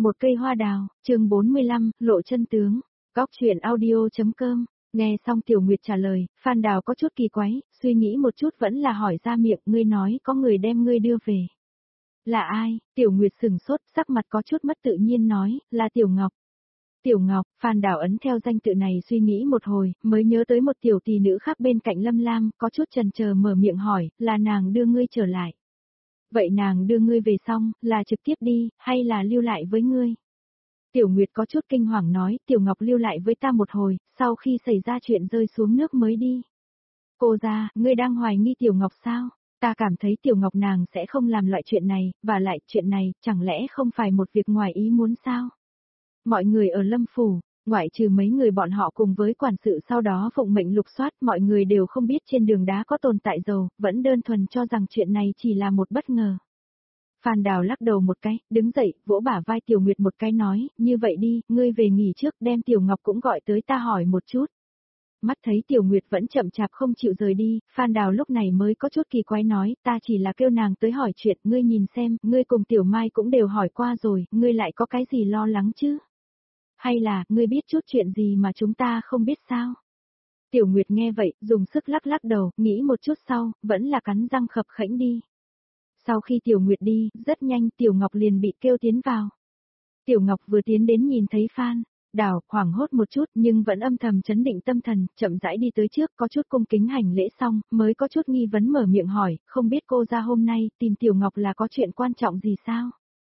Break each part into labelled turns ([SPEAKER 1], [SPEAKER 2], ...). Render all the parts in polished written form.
[SPEAKER 1] Một cây hoa đào, chương 45, lộ chân tướng. Góc truyện audio.com. Nghe xong Tiểu Nguyệt trả lời, Phan Đào có chút kỳ quái, suy nghĩ một chút vẫn là hỏi ra miệng, ngươi nói có người đem ngươi đưa về. Là ai? Tiểu Nguyệt sừng sốt, sắc mặt có chút mất tự nhiên nói, là Tiểu Ngọc. Tiểu Ngọc, Phan Đào ấn theo danh tự này suy nghĩ một hồi, mới nhớ tới một tiểu tỷ nữ khác bên cạnh Lâm Lam, có chút chần chờ mở miệng hỏi, là nàng đưa ngươi trở lại. Vậy nàng đưa ngươi về xong, là trực tiếp đi, hay là lưu lại với ngươi? Tiểu Nguyệt có chút kinh hoàng nói, Tiểu Ngọc lưu lại với ta một hồi, sau khi xảy ra chuyện rơi xuống nước mới đi. Cô ra, ngươi đang hoài nghi Tiểu Ngọc sao? Ta cảm thấy Tiểu Ngọc nàng sẽ không làm loại chuyện này, và lại chuyện này, chẳng lẽ không phải một việc ngoài ý muốn sao? Mọi người ở Lâm Phủ, ngoại trừ mấy người bọn họ cùng với quản sự sau đó phụng mệnh lục soát, mọi người đều không biết trên đường đá có tồn tại dầu, vẫn đơn thuần cho rằng chuyện này chỉ là một bất ngờ. Phan Đào lắc đầu một cái, đứng dậy, vỗ bả vai Tiểu Nguyệt một cái nói, như vậy đi, ngươi về nghỉ trước, đem Tiểu Ngọc cũng gọi tới ta hỏi một chút. Mắt thấy Tiểu Nguyệt vẫn chậm chạp không chịu rời đi, Phan Đào lúc này mới có chút kỳ quái nói, ta chỉ là kêu nàng tới hỏi chuyện, ngươi nhìn xem, ngươi cùng Tiểu Mai cũng đều hỏi qua rồi, ngươi lại có cái gì lo lắng chứ? Hay là, ngươi biết chút chuyện gì mà chúng ta không biết sao? Tiểu Nguyệt nghe vậy, dùng sức lắc lắc đầu, nghĩ một chút sau, vẫn là cắn răng khập khẽnh đi. Sau khi Tiểu Nguyệt đi, rất nhanh Tiểu Ngọc liền bị kêu tiến vào. Tiểu Ngọc vừa tiến đến nhìn thấy Phan Đào, hoảng hốt một chút nhưng vẫn âm thầm chấn định tâm thần, chậm rãi đi tới trước, có chút cung kính hành lễ xong, mới có chút nghi vấn mở miệng hỏi, không biết cô ra hôm nay tìm Tiểu Ngọc là có chuyện quan trọng gì sao?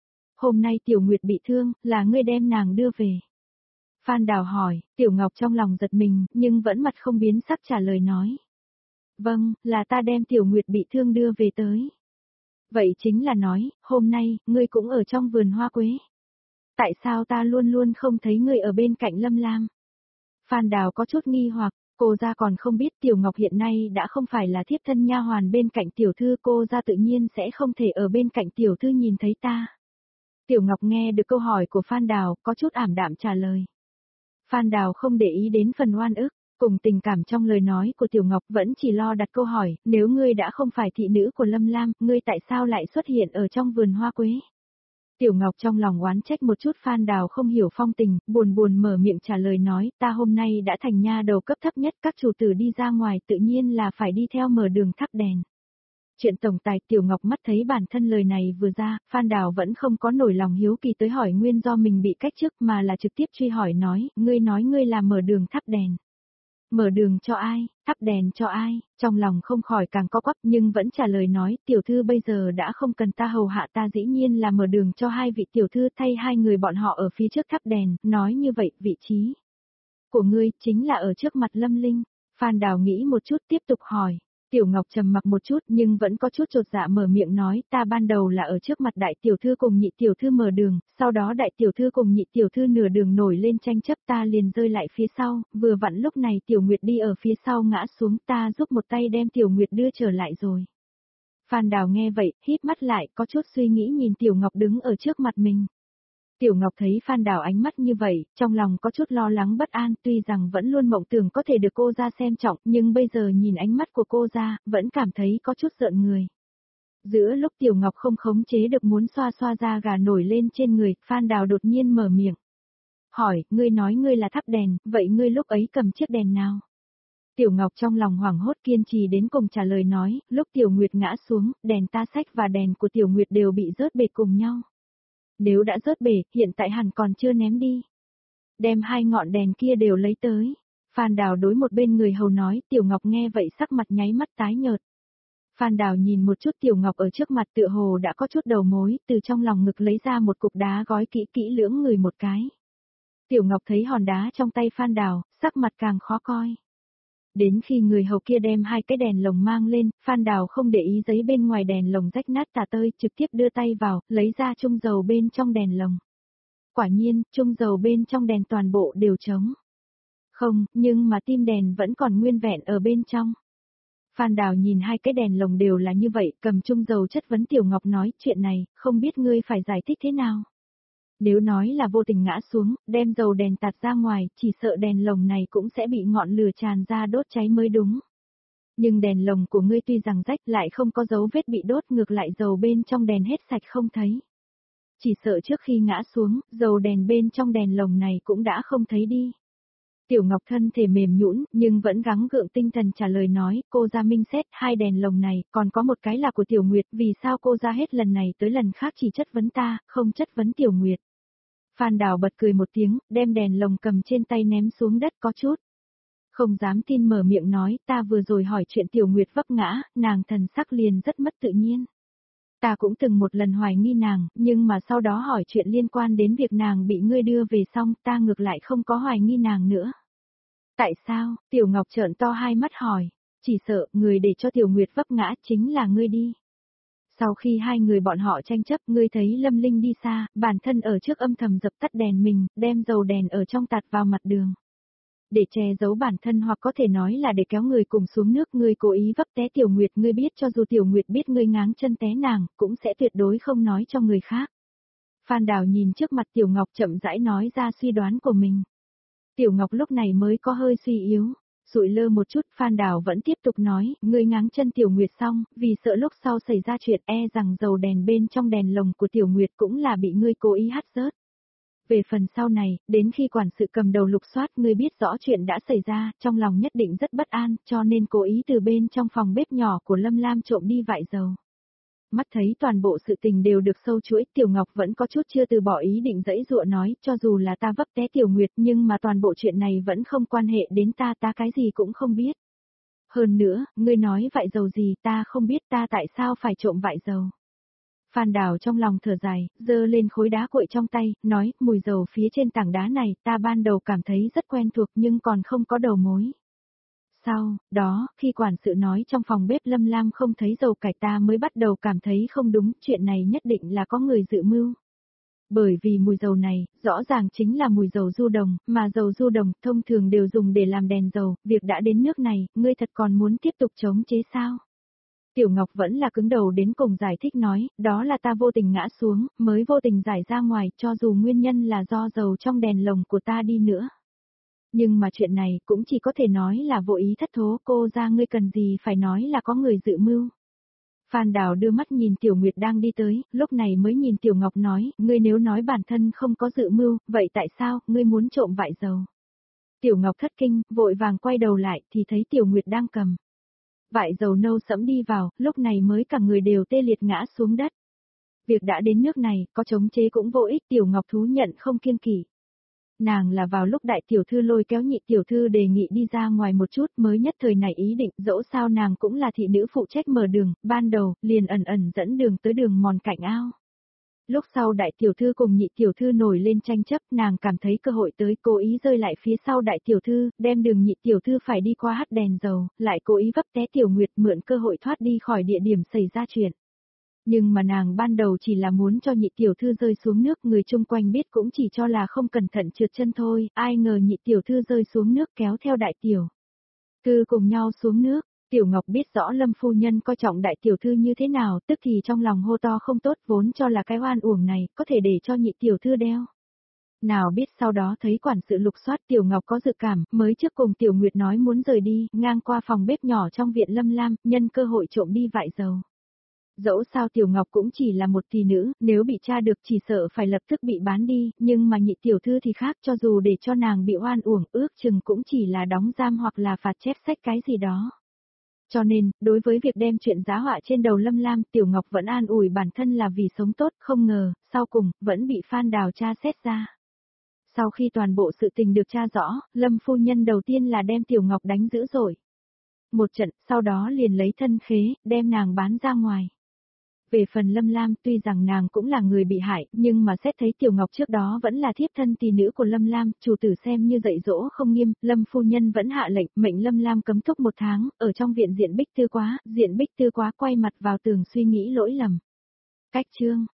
[SPEAKER 1] Hôm nay Tiểu Nguyệt bị thương, là ngươi đem nàng đưa về. Phan Đào hỏi, Tiểu Ngọc trong lòng giật mình, nhưng vẫn mặt không biến sắc trả lời nói. Vâng, là ta đem Tiểu Nguyệt bị thương đưa về tới. Vậy chính là nói, hôm nay, ngươi cũng ở trong vườn hoa quế. Tại sao ta luôn luôn không thấy ngươi ở bên cạnh Lâm Lam? Phan Đào có chút nghi hoặc, cô ra còn không biết Tiểu Ngọc hiện nay đã không phải là thiếp thân nha hoàn bên cạnh tiểu thư, cô ra tự nhiên sẽ không thể ở bên cạnh tiểu thư nhìn thấy ta. Tiểu Ngọc nghe được câu hỏi của Phan Đào, có chút ảm đạm trả lời. Phan Đào không để ý đến phần oan ức, cùng tình cảm trong lời nói của Tiểu Ngọc vẫn chỉ lo đặt câu hỏi, nếu ngươi đã không phải thị nữ của Lâm Lam, ngươi tại sao lại xuất hiện ở trong vườn hoa quế? Tiểu Ngọc trong lòng oán trách một chút Phan Đào không hiểu phong tình, buồn buồn mở miệng trả lời nói, ta hôm nay đã thành nha đầu cấp thấp nhất, các chủ tử đi ra ngoài tự nhiên là phải đi theo mở đường thắp đèn. Chuyện tổng tài Tiểu Ngọc mắt thấy bản thân lời này vừa ra, Phan Đào vẫn không có nổi lòng hiếu kỳ tới hỏi nguyên do mình bị cách chức mà là trực tiếp truy hỏi nói ngươi là mở đường thắp đèn. Mở đường cho ai, thắp đèn cho ai, trong lòng không khỏi càng có quắp nhưng vẫn trả lời nói, tiểu thư bây giờ đã không cần ta hầu hạ, ta dĩ nhiên là mở đường cho hai vị tiểu thư thay hai người bọn họ ở phía trước thắp đèn, nói như vậy, vị trí của ngươi chính là ở trước mặt Lâm Linh. Phan Đào nghĩ một chút tiếp tục hỏi. Tiểu Ngọc trầm mặc một chút nhưng vẫn có chút chột dạ mở miệng nói, ta ban đầu là ở trước mặt đại tiểu thư cùng nhị tiểu thư mở đường, sau đó đại tiểu thư cùng nhị tiểu thư nửa đường nổi lên tranh chấp, ta liền rơi lại phía sau, vừa vặn lúc này Tiểu Nguyệt đi ở phía sau ngã xuống, ta giúp một tay đem Tiểu Nguyệt đưa trở lại rồi. Phan Đào nghe vậy, híp mắt lại, có chút suy nghĩ nhìn Tiểu Ngọc đứng ở trước mặt mình. Tiểu Ngọc thấy Phan Đào ánh mắt như vậy, trong lòng có chút lo lắng bất an, tuy rằng vẫn luôn mộng tưởng có thể được cô ra xem trọng, nhưng bây giờ nhìn ánh mắt của cô ra, vẫn cảm thấy có chút giận người. Giữa lúc Tiểu Ngọc không khống chế được muốn xoa xoa da gà nổi lên trên người, Phan Đào đột nhiên mở miệng. Hỏi, ngươi nói ngươi là thắp đèn, vậy ngươi lúc ấy cầm chiếc đèn nào? Tiểu Ngọc trong lòng hoảng hốt kiên trì đến cùng trả lời nói, lúc Tiểu Nguyệt ngã xuống, đèn ta xách và đèn của Tiểu Nguyệt đều bị rớt bệt cùng nhau. Nếu đã rớt bể, hiện tại hẳn còn chưa ném đi. Đem hai ngọn đèn kia đều lấy tới. Phan Đào đối một bên người hầu nói, Tiểu Ngọc nghe vậy sắc mặt nháy mắt tái nhợt. Phan Đào nhìn một chút Tiểu Ngọc ở trước mặt tựa hồ đã có chút đầu mối, từ trong lòng ngực lấy ra một cục đá gói kỹ kỹ lưỡng người một cái. Tiểu Ngọc thấy hòn đá trong tay Phan Đào, sắc mặt càng khó coi. Đến khi người hầu kia đem hai cái đèn lồng mang lên, Phan Đào không để ý giấy bên ngoài đèn lồng rách nát tả tơi, trực tiếp đưa tay vào, lấy ra chung dầu bên trong đèn lồng. Quả nhiên, chung dầu bên trong đèn toàn bộ đều trống. Không, nhưng mà tim đèn vẫn còn nguyên vẹn ở bên trong. Phan Đào nhìn hai cái đèn lồng đều là như vậy, cầm chung dầu chất vấn Tiểu Ngọc nói, chuyện này, không biết ngươi phải giải thích thế nào. Nếu nói là vô tình ngã xuống, đem dầu đèn tạt ra ngoài, chỉ sợ đèn lồng này cũng sẽ bị ngọn lửa tràn ra đốt cháy mới đúng. Nhưng đèn lồng của ngươi tuy rằng rách lại không có dấu vết bị đốt, ngược lại dầu bên trong đèn hết sạch không thấy. chỉ sợ trước khi ngã xuống, dầu đèn bên trong đèn lồng này cũng đã không thấy đi. Tiểu Ngọc thân thể mềm nhũn, nhưng vẫn gắng gượng tinh thần trả lời nói, cô ra minh xét, hai đèn lồng này, còn có một cái là của Tiểu Nguyệt, vì sao cô ra hết lần này tới lần khác chỉ chất vấn ta, không chất vấn Tiểu Nguyệt. Phan Đào bật cười một tiếng, đem đèn lồng cầm trên tay ném xuống đất có chút. Không dám tin mở miệng nói, ta vừa rồi hỏi chuyện Tiểu Nguyệt vấp ngã, nàng thần sắc liền rất mất tự nhiên. Ta cũng từng một lần hoài nghi nàng, nhưng mà sau đó hỏi chuyện liên quan đến việc nàng bị ngươi đưa về xong, ta ngược lại không có hoài nghi nàng nữa. Tại sao? Tiểu Ngọc trợn to hai mắt hỏi, chỉ sợ người để cho Tiểu Nguyệt vấp ngã chính là ngươi đi. Sau khi hai người bọn họ tranh chấp, ngươi thấy Lâm Linh đi xa, bản thân ở trước âm thầm dập tắt đèn mình, đem dầu đèn ở trong tạt vào mặt đường. Để che giấu bản thân hoặc có thể nói là để kéo người cùng xuống nước, ngươi cố ý vấp té Tiểu Nguyệt, ngươi biết cho dù Tiểu Nguyệt biết ngươi ngáng chân té nàng, cũng sẽ tuyệt đối không nói cho người khác. Phan Đào nhìn trước mặt Tiểu Ngọc chậm rãi nói ra suy đoán của mình. Tiểu Ngọc lúc này mới có hơi suy yếu, sụi lơ một chút, Phan Đào vẫn tiếp tục nói, ngươi ngáng chân Tiểu Nguyệt xong, vì sợ lúc sau xảy ra chuyện rằng dầu đèn bên trong đèn lồng của Tiểu Nguyệt cũng là bị ngươi cố ý hắt rớt. Về phần sau này, đến khi quản sự cầm đầu lục soát, ngươi biết rõ chuyện đã xảy ra, trong lòng nhất định rất bất an, cho nên cố ý từ bên trong phòng bếp nhỏ của Lâm Lam trộm đi vại dầu. Mắt thấy toàn bộ sự tình đều được sâu chuỗi, Tiểu Ngọc vẫn có chút chưa từ bỏ ý định giãy giụa nói, cho dù là ta vấp té Tiểu Nguyệt nhưng mà toàn bộ chuyện này vẫn không quan hệ đến ta cái gì cũng không biết. Hơn nữa, ngươi nói vại dầu gì ta không biết, ta tại sao phải trộm vại dầu. Phan Đào trong lòng thở dài, giơ lên khối đá cuội trong tay, nói, mùi dầu phía trên tảng đá này, ta ban đầu cảm thấy rất quen thuộc nhưng còn không có đầu mối. Sau đó, khi quản sự nói trong phòng bếp Lâm Lam không thấy dầu cải, ta mới bắt đầu cảm thấy không đúng, chuyện này nhất định là có người dự mưu. Bởi vì mùi dầu này, rõ ràng chính là mùi dầu du đồng, mà dầu du đồng thông thường đều dùng để làm đèn dầu, việc đã đến nước này, ngươi thật còn muốn tiếp tục chống chế sao? Tiểu Ngọc vẫn là cứng đầu đến cùng giải thích nói, đó là ta vô tình ngã xuống, mới vô tình giải ra ngoài, cho dù nguyên nhân là do dầu trong đèn lồng của ta đi nữa. Nhưng mà chuyện này cũng chỉ có thể nói là vô ý thất thố, cô ra ngươi cần gì phải nói là có người dự mưu. Phan Đào đưa mắt nhìn Tiểu Nguyệt đang đi tới, lúc này mới nhìn Tiểu Ngọc nói, ngươi nếu nói bản thân không có dự mưu, vậy tại sao, ngươi muốn trộm vại dầu? Tiểu Ngọc thất kinh, vội vàng quay đầu lại, thì thấy Tiểu Nguyệt đang cầm vại dầu nâu sẫm đi vào, lúc này mới cả người đều tê liệt ngã xuống đất. Việc đã đến nước này, có chống chế cũng vô ích, Tiểu Ngọc thú nhận không kiêng kỵ. Nàng là vào lúc đại tiểu thư lôi kéo nhị tiểu thư đề nghị đi ra ngoài một chút mới nhất thời này ý định, dẫu sao nàng cũng là thị nữ phụ trách mở đường, ban đầu, liền ẩn ẩn dẫn đường tới đường mòn cạnh ao. Lúc sau đại tiểu thư cùng nhị tiểu thư nổi lên tranh chấp, nàng cảm thấy cơ hội tới, cố ý rơi lại phía sau đại tiểu thư, đem đường nhị tiểu thư phải đi qua hắt đèn dầu, lại cố ý vấp té Tiểu Nguyệt mượn cơ hội thoát đi khỏi địa điểm xảy ra chuyện. Nhưng mà nàng ban đầu chỉ là muốn cho nhị tiểu thư rơi xuống nước, người chung quanh biết cũng chỉ cho là không cẩn thận trượt chân thôi, ai ngờ nhị tiểu thư rơi xuống nước kéo theo đại tiểu thư cùng nhau xuống nước. Tiểu Ngọc biết rõ Lâm phu nhân coi trọng đại tiểu thư như thế nào, tức thì trong lòng hô to không tốt, vốn cho là cái oan uổng này, có thể để cho nhị tiểu thư đeo. Nào biết sau đó thấy quản sự lục soát, Tiểu Ngọc có dự cảm, mới trước cùng Tiểu Nguyệt nói muốn rời đi, ngang qua phòng bếp nhỏ trong viện Lâm Lam, nhân cơ hội trộm đi vại dầu. Dẫu sao Tiểu Ngọc cũng chỉ là một thị nữ, nếu bị tra được chỉ sợ phải lập tức bị bán đi, nhưng mà nhị tiểu thư thì khác, cho dù để cho nàng bị oan uổng, ước chừng cũng chỉ là đóng giam hoặc là phạt chép sách cái gì đó. Cho nên, đối với việc đem chuyện giá họa trên đầu Lâm Lam, Tiểu Ngọc vẫn an ủi bản thân là vì sống tốt, không ngờ, sau cùng, vẫn bị Phan Đào tra xét ra. Sau khi toàn bộ sự tình được tra rõ, Lâm phu nhân đầu tiên là đem Tiểu Ngọc đánh dữ dội một trận, sau đó liền lấy thân khế, đem nàng bán ra ngoài. Về phần Lâm Lam, tuy rằng nàng cũng là người bị hại, nhưng mà xét thấy Tiểu Ngọc trước đó vẫn là thiếp thân tỷ nữ của Lâm Lam, chủ tử xem như dạy dỗ không nghiêm, Lâm phu nhân vẫn hạ lệnh, mệnh Lâm Lam cấm túc 1 tháng, ở trong viện Diện Bích Tư Quá quay mặt vào tường suy nghĩ lỗi lầm. Cách chương